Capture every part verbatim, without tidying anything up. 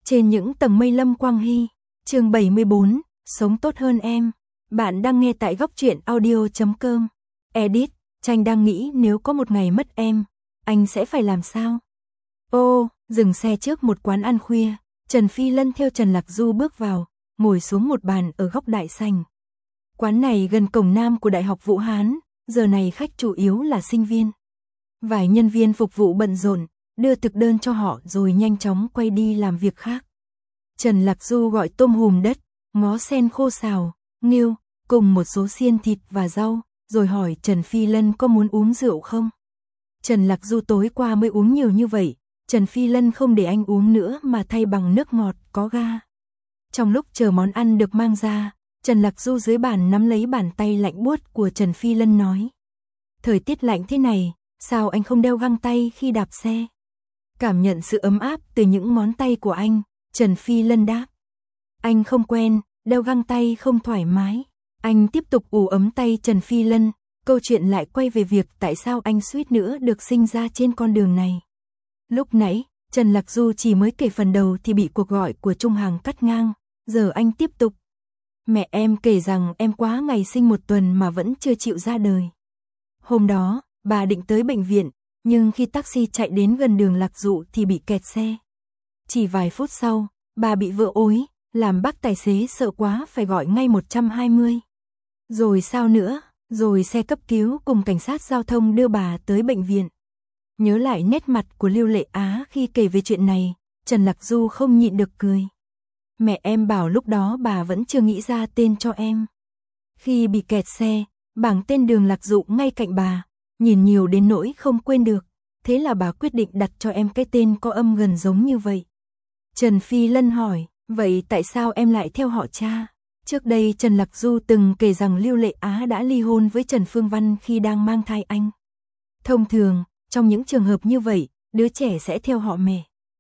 Trên những tầng mây Lâm Quang Hy, chương bảy mươi bốn, sống tốt hơn em. Bạn đang nghe tại góc truyện audio chấm com. Edit, Tranh đang nghĩ nếu có một ngày mất em, anh sẽ phải làm sao? Ô, dừng xe trước một quán ăn khuya, Trần Phi Lân theo Trần Lạc Du bước vào, ngồi xuống một bàn ở góc đại sảnh. Quán này gần cổng nam của Đại học Vũ Hán, giờ này khách chủ yếu là sinh viên. Vài nhân viên phục vụ bận rộn, đưa thực đơn cho họ rồi nhanh chóng quay đi làm việc khác. Trần Lạc Du gọi tôm hùm đất, ngó sen khô xào, nghêu, cùng một số xiên thịt và rau, rồi hỏi Trần Phi Lân có muốn uống rượu không. Trần Lạc Du tối qua mới uống nhiều như vậy, Trần Phi Lân không để anh uống nữa mà thay bằng nước ngọt có ga. Trong lúc chờ món ăn được mang ra, Trần Lạc Du dưới bàn nắm lấy bàn tay lạnh buốt của Trần Phi Lân nói: thời tiết lạnh thế này, sao anh không đeo găng tay khi đạp xe? Cảm nhận sự ấm áp từ những ngón tay của anh, Trần Phi Lân đáp: anh không quen, đeo găng tay không thoải mái. Anh tiếp tục ủ ấm tay Trần Phi Lân, câu chuyện lại quay về việc tại sao anh suýt nữa được sinh ra trên con đường này. Lúc nãy, Trần Lạc Du chỉ mới kể phần đầu thì bị cuộc gọi của Trung Hằng cắt ngang, giờ anh tiếp tục. Mẹ em kể rằng em quá ngày sinh một tuần mà vẫn chưa chịu ra đời. Hôm đó, bà định tới bệnh viện, nhưng khi taxi chạy đến gần đường Lạc Dụ thì bị kẹt xe. Chỉ vài phút sau, bà bị vỡ ối, làm bác tài xế sợ quá phải gọi ngay một hai không. Rồi sao nữa, rồi xe cấp cứu cùng cảnh sát giao thông đưa bà tới bệnh viện. Nhớ lại nét mặt của Lưu Lệ Á khi kể về chuyện này, Trần Lạc Du không nhịn được cười. Mẹ em bảo lúc đó bà vẫn chưa nghĩ ra tên cho em. Khi bị kẹt xe, bảng tên đường Lạc Dụ ngay cạnh bà, nhìn nhiều đến nỗi không quên được, thế là bà quyết định đặt cho em cái tên có âm gần giống như vậy. Trần Phi Lân hỏi, vậy tại sao em lại theo họ cha? Trước đây Trần Lạc Du từng kể rằng Lưu Lệ Á đã ly hôn với Trần Phương Văn khi đang mang thai anh. Thông thường, trong những trường hợp như vậy, đứa trẻ sẽ theo họ mẹ.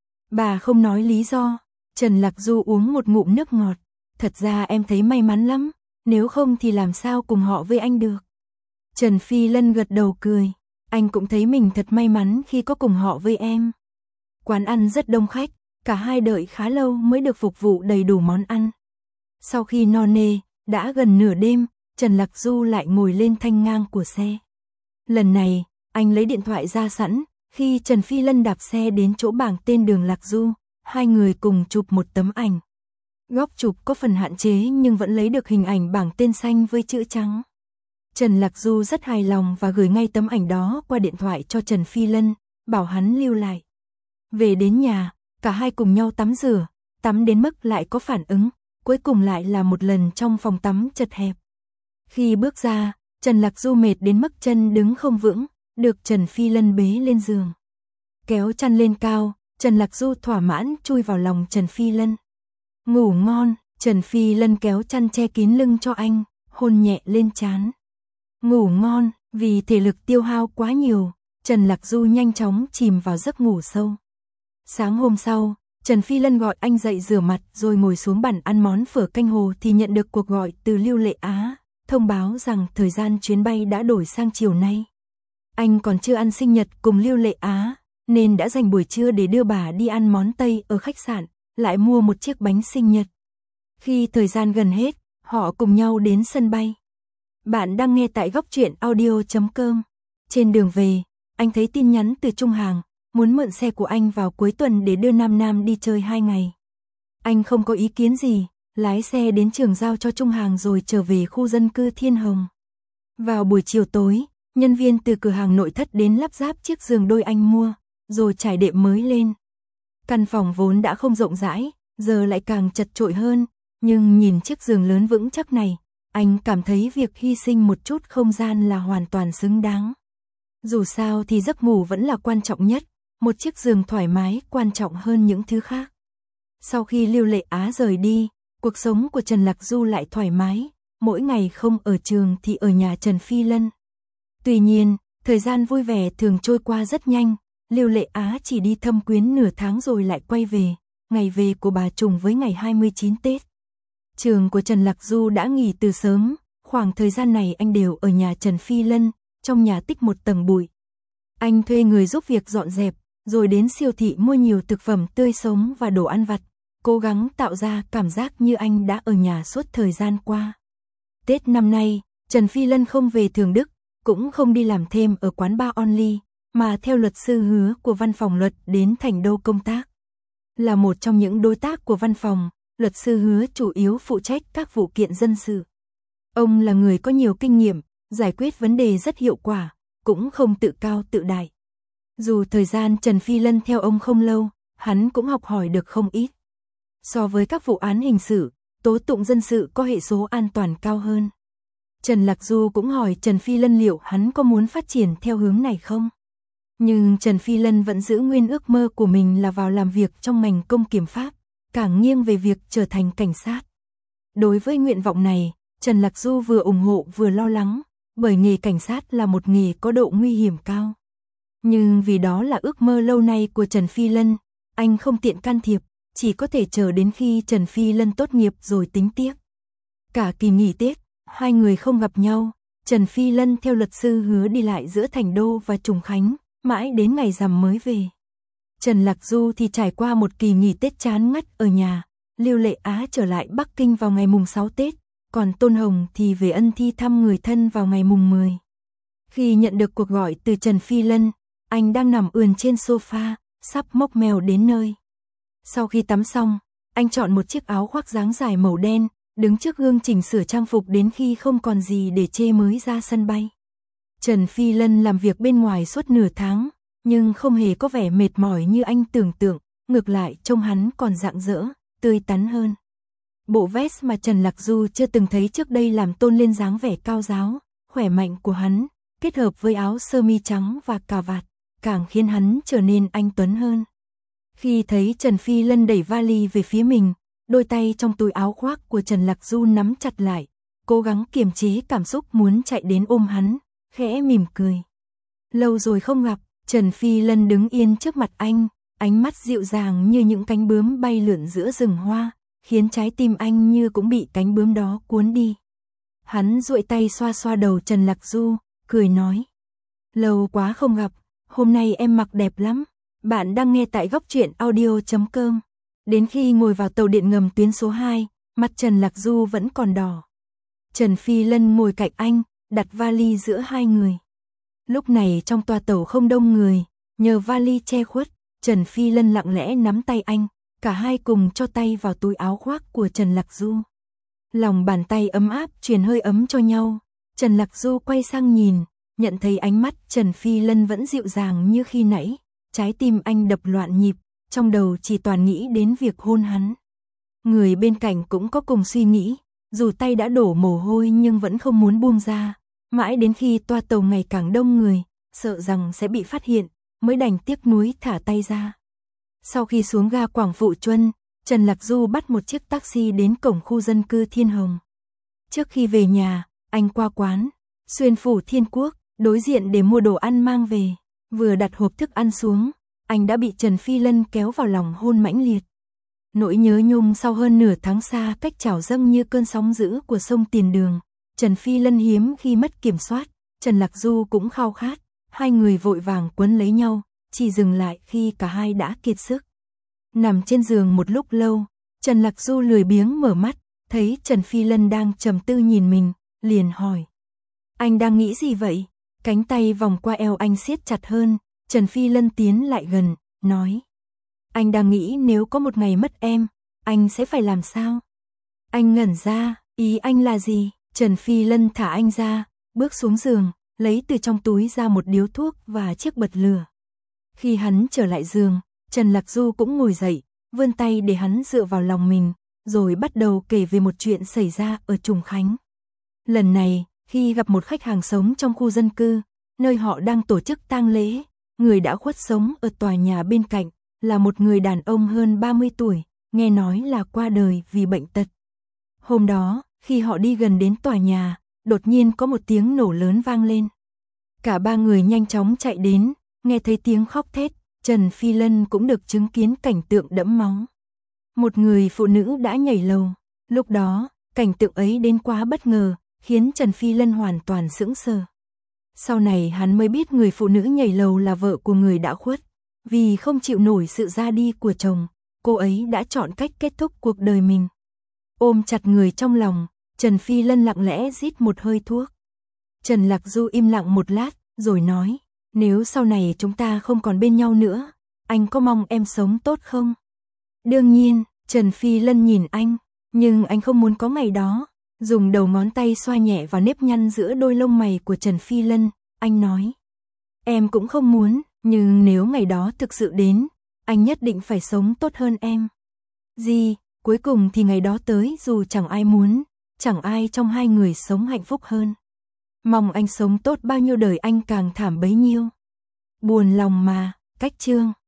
Bà không nói lý do. Trần Lạc Du uống một ngụm nước ngọt. Thật ra em thấy may mắn lắm, nếu không thì làm sao cùng họ với anh được. Trần Phi Lân gật đầu cười. Anh cũng thấy mình thật may mắn khi có cùng họ với em. Quán ăn rất đông khách, cả hai đợi khá lâu mới được phục vụ đầy đủ món ăn. Sau khi no nê, đã gần nửa đêm, Trần Lạc Du lại ngồi lên thanh ngang của xe. Lần này, anh lấy điện thoại ra sẵn, khi Trần Phi Lân đạp xe đến chỗ bảng tên đường Lạc Du, hai người cùng chụp một tấm ảnh. Góc chụp có phần hạn chế nhưng vẫn lấy được hình ảnh bảng tên xanh với chữ trắng. Trần Lạc Du rất hài lòng và gửi ngay tấm ảnh đó qua điện thoại cho Trần Phi Lân, bảo hắn lưu lại. Về đến nhà, cả hai cùng nhau tắm rửa, tắm đến mức lại có phản ứng, cuối cùng lại là một lần trong phòng tắm chật hẹp. Khi bước ra, Trần Lạc Du mệt đến mức chân đứng không vững, được Trần Phi Lân bế lên giường. Kéo chăn lên cao, Trần Lạc Du thỏa mãn chui vào lòng Trần Phi Lân. Ngủ ngon, Trần Phi Lân kéo chăn che kín lưng cho anh, hôn nhẹ lên trán. Ngủ ngon, vì thể lực tiêu hao quá nhiều, Trần Lạc Du nhanh chóng chìm vào giấc ngủ sâu. Sáng hôm sau, Trần Phi Lân gọi anh dậy rửa mặt rồi ngồi xuống bàn ăn món phở canh hồ thì nhận được cuộc gọi từ Lưu Lệ Á, thông báo rằng thời gian chuyến bay đã đổi sang chiều nay. Anh còn chưa ăn sinh nhật cùng Lưu Lệ Á, nên đã dành buổi trưa để đưa bà đi ăn món Tây ở khách sạn, lại mua một chiếc bánh sinh nhật. Khi thời gian gần hết, họ cùng nhau đến sân bay. Bạn đang nghe tại góc truyện audio chấm com. Trên đường về, anh thấy tin nhắn từ Trung Hằng, muốn mượn xe của anh vào cuối tuần để đưa Nam Nam đi chơi hai ngày. Anh không có ý kiến gì, lái xe đến trường giao cho Trung Hằng rồi trở về khu dân cư Thiên Hồng. Vào buổi chiều tối, nhân viên từ cửa hàng nội thất đến lắp ráp chiếc giường đôi anh mua, rồi trải đệm mới lên. Căn phòng vốn đã không rộng rãi, giờ lại càng chật chội hơn, nhưng nhìn chiếc giường lớn vững chắc này, anh cảm thấy việc hy sinh một chút không gian là hoàn toàn xứng đáng. Dù sao thì giấc ngủ vẫn là quan trọng nhất, một chiếc giường thoải mái quan trọng hơn những thứ khác. Sau khi Lưu Lệ Á rời đi, cuộc sống của Trần Lạc Du lại thoải mái, mỗi ngày không ở trường thì ở nhà Trần Phi Lân. Tuy nhiên, thời gian vui vẻ thường trôi qua rất nhanh, Lưu Lệ Á chỉ đi thăm quyến nửa tháng rồi lại quay về, ngày về của bà trùng với ngày hai mươi chín Tết. Trường của Trần Lạc Du đã nghỉ từ sớm, khoảng thời gian này anh đều ở nhà Trần Phi Lân, trong nhà tích một tầng bụi. Anh thuê người giúp việc dọn dẹp, rồi đến siêu thị mua nhiều thực phẩm tươi sống và đồ ăn vặt, cố gắng tạo ra cảm giác như anh đã ở nhà suốt thời gian qua. Tết năm nay, Trần Phi Lân không về Thường Đức, cũng không đi làm thêm ở quán bar Only, mà theo luật sư Hứa của văn phòng luật đến Thành Đô công tác. Là một trong những đối tác của văn phòng, luật sư Hứa chủ yếu phụ trách các vụ kiện dân sự. Ông là người có nhiều kinh nghiệm, giải quyết vấn đề rất hiệu quả, cũng không tự cao tự đại. Dù thời gian Trần Phi Lân theo ông không lâu, hắn cũng học hỏi được không ít. So với các vụ án hình sự, tố tụng dân sự có hệ số an toàn cao hơn. Trần Lạc Du cũng hỏi Trần Phi Lân liệu hắn có muốn phát triển theo hướng này không? Nhưng Trần Phi Lân vẫn giữ nguyên ước mơ của mình là vào làm việc trong ngành công kiểm pháp, càng nghiêng về việc trở thành cảnh sát. Đối với nguyện vọng này, Trần Lạc Du vừa ủng hộ vừa lo lắng, bởi nghề cảnh sát là một nghề có độ nguy hiểm cao. Nhưng vì đó là ước mơ lâu nay của Trần Phi Lân, anh không tiện can thiệp, chỉ có thể chờ đến khi Trần Phi Lân tốt nghiệp rồi tính tiếp. Cả kỳ nghỉ Tết, hai người không gặp nhau, Trần Phi Lân theo luật sư Hứa đi lại giữa Thành Đô và Trùng Khánh, mãi đến ngày rằm mới về. Trần Lạc Du thì trải qua một kỳ nghỉ Tết chán ngắt ở nhà, Lưu Lệ Á trở lại Bắc Kinh vào ngày mùng sáu Tết, còn Tôn Hồng thì về Ân Thi thăm người thân vào ngày mùng mười. Khi nhận được cuộc gọi từ Trần Phi Lân, anh đang nằm ườn trên sofa, sắp mốc mèo đến nơi. Sau khi tắm xong, anh chọn một chiếc áo khoác dáng dài màu đen, đứng trước gương chỉnh sửa trang phục đến khi không còn gì để chê mới ra sân bay. Trần Phi Lân làm việc bên ngoài suốt nửa tháng, nhưng không hề có vẻ mệt mỏi như anh tưởng tượng, ngược lại trông hắn còn rạng rỡ, tươi tắn hơn. Bộ vest mà Trần Lạc Du chưa từng thấy trước đây làm tôn lên dáng vẻ cao ráo, khỏe mạnh của hắn, kết hợp với áo sơ mi trắng và cà vạt, càng khiến hắn trở nên anh tuấn hơn. Khi thấy Trần Phi Lân đẩy vali về phía mình, đôi tay trong túi áo khoác của Trần Lạc Du nắm chặt lại, cố gắng kiềm chế cảm xúc muốn chạy đến ôm hắn, khẽ mỉm cười. Lâu rồi không gặp, Trần Phi Lân đứng yên trước mặt anh, ánh mắt dịu dàng như những cánh bướm bay lượn giữa rừng hoa, khiến trái tim anh như cũng bị cánh bướm đó cuốn đi. Hắn duỗi tay xoa xoa đầu Trần Lạc Du, cười nói. Lâu quá không gặp, hôm nay em mặc đẹp lắm. Bạn đang nghe tại góc truyện audio chấm com. Đến khi ngồi vào tàu điện ngầm tuyến số hai, mặt Trần Lạc Du vẫn còn đỏ. Trần Phi Lân ngồi cạnh anh, đặt vali giữa hai người. Lúc này trong toa tàu không đông người, nhờ vali che khuất, Trần Phi Lân lặng lẽ nắm tay anh, cả hai cùng cho tay vào túi áo khoác của Trần Lạc Du. Lòng bàn tay ấm áp truyền hơi ấm cho nhau, Trần Lạc Du quay sang nhìn, nhận thấy ánh mắt Trần Phi Lân vẫn dịu dàng như khi nãy, trái tim anh đập loạn nhịp, trong đầu chỉ toàn nghĩ đến việc hôn hắn. Người bên cạnh cũng có cùng suy nghĩ, dù tay đã đổ mồ hôi nhưng vẫn không muốn buông ra, mãi đến khi toa tàu ngày càng đông người, sợ rằng sẽ bị phát hiện, mới đành tiếc nuối thả tay ra. Sau khi xuống ga Quảng Phụ Chuân, Trần Lạc Du bắt một chiếc taxi đến cổng khu dân cư Thiên Hồng. Trước khi về nhà, anh qua quán Xuyên Phủ Thiên Quốc, đối diện để mua đồ ăn mang về. Vừa đặt hộp thức ăn xuống, anh đã bị Trần Phi Lân kéo vào lòng hôn mãnh liệt. Nỗi nhớ nhung sau hơn nửa tháng xa cách trào dâng như cơn sóng dữ của sông Tiền Đường. Trần Phi Lân hiếm khi mất kiểm soát, Trần Lạc Du cũng khao khát, hai người vội vàng quấn lấy nhau, chỉ dừng lại khi cả hai đã kiệt sức. Nằm trên giường một lúc lâu, Trần Lạc Du lười biếng mở mắt, thấy Trần Phi Lân đang trầm tư nhìn mình, liền hỏi. Anh đang nghĩ gì vậy? Cánh tay vòng qua eo anh siết chặt hơn, Trần Phi Lân tiến lại gần, nói. Anh đang nghĩ nếu có một ngày mất em, anh sẽ phải làm sao? Anh ngẩn ra, ý anh là gì? Trần Phi Lân thả anh ra, bước xuống giường, lấy từ trong túi ra một điếu thuốc và chiếc bật lửa. Khi hắn trở lại giường, Trần Lạc Du cũng ngồi dậy, vươn tay để hắn dựa vào lòng mình, rồi bắt đầu kể về một chuyện xảy ra ở Trùng Khánh. Lần này, khi gặp một khách hàng sống trong khu dân cư, nơi họ đang tổ chức tang lễ, người đã khuất sống ở tòa nhà bên cạnh, là một người đàn ông hơn ba mươi tuổi, nghe nói là qua đời vì bệnh tật. Hôm đó, khi họ đi gần đến tòa nhà, đột nhiên có một tiếng nổ lớn vang lên. Cả ba người nhanh chóng chạy đến, nghe thấy tiếng khóc thét, Trần Phi Lân cũng được chứng kiến cảnh tượng đẫm máu. Một người phụ nữ đã nhảy lầu, lúc đó, cảnh tượng ấy đến quá bất ngờ, khiến Trần Phi Lân hoàn toàn sững sờ. Sau này hắn mới biết người phụ nữ nhảy lầu là vợ của người đã khuất, vì không chịu nổi sự ra đi của chồng, cô ấy đã chọn cách kết thúc cuộc đời mình. Ôm chặt người trong lòng, Trần Phi Lân lặng lẽ rít một hơi thuốc. Trần Lạc Du im lặng một lát, rồi nói, nếu sau này chúng ta không còn bên nhau nữa, anh có mong em sống tốt không? Đương nhiên, Trần Phi Lân nhìn anh, nhưng anh không muốn có ngày đó. Dùng đầu ngón tay xoa nhẹ vào nếp nhăn giữa đôi lông mày của Trần Phi Lân, anh nói, em cũng không muốn, nhưng nếu ngày đó thực sự đến, anh nhất định phải sống tốt hơn em. Gì, cuối cùng thì ngày đó tới dù chẳng ai muốn, chẳng ai trong hai người sống hạnh phúc hơn. Mong anh sống tốt bao nhiêu đời anh càng thảm bấy nhiêu. Buồn lòng mà, cách chương.